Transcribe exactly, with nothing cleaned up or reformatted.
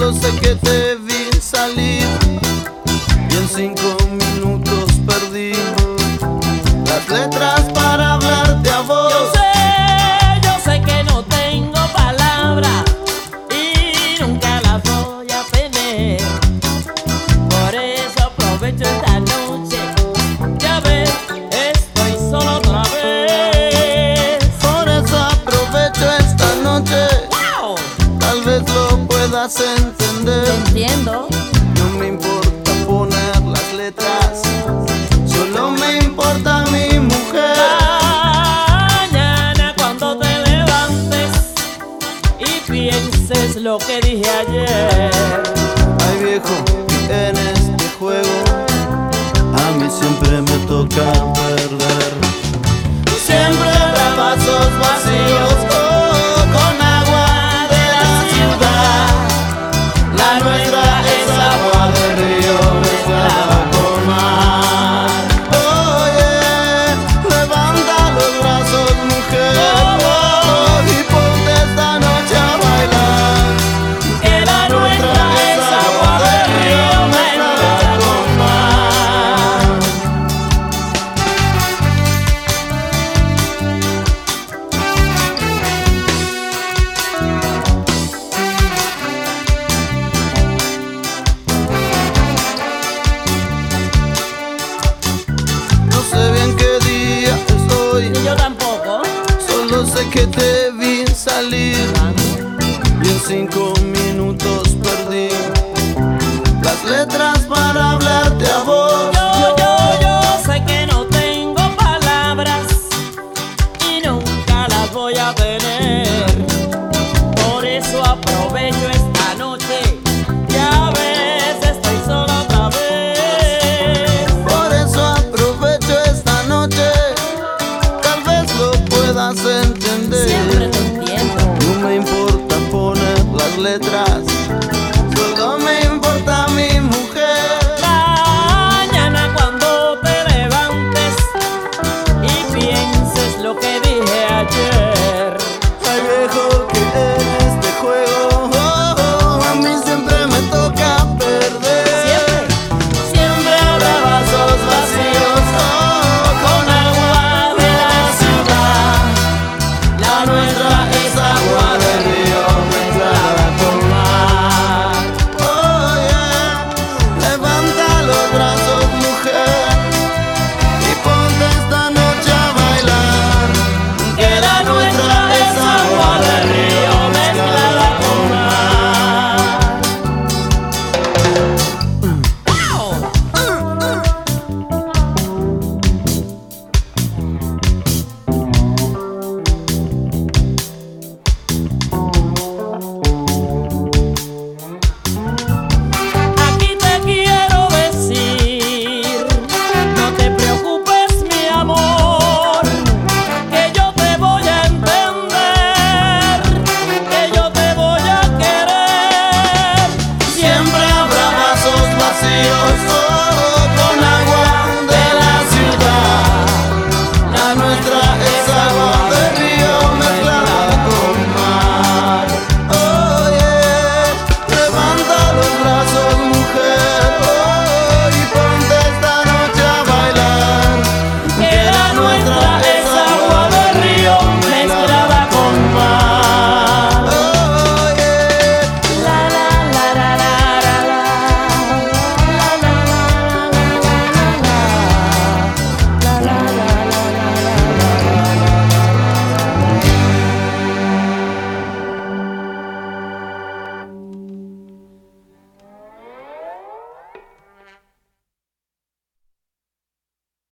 Solo sé que te vi salir y en cinco minutos perdí las letras para hablarte a vos. Yo sé, yo sé que no tengo palabras y nunca las voy a tener. Por eso aprovecho esta noche. Ya ves, estoy solo otra vez. Por eso aprovecho esta noche. ¡Wow! Tal vez lo puedas entender. Te entiendo. No me importa poner las letras, solo me importa mi mujer. Mañana cuando te levantes y pienses lo que dije ayer. Ay viejo, en este juego a mí siempre me toca perder. Siempre habrá vasos vacíos oh, con agua de la ciudad. La nuestra es agua de río mezclada con mar. Oye, levanta los brazos, mujer, oh, y ponte esta noche a bailar. Que la nuestra es agua de río mezclada con mar. No sé bien qué día es hoy, Y yo tampoco. solo sé que te vi salir y en cinco minutos perdí las letras para hablarte a vos. Yo, yo, yo sé que no tengo palabras y nunca las voy a tener. Por eso aprovecho esta noche. Ya ves, estoy sola otra vez. Por eso aprovecho esta noche, tal vez lo puedas entender. Siempre te entiendo. No me importa poner las letras, solo me importa mi mujer. Mañana cuando te levantes y pienses lo que dije ayer. Ay viejo, que en este juego oh, oh, a mí siempre me toca perder. Siempre. Siempre habrá vasos vacíos oh, con agua de la ciudad. La nuestra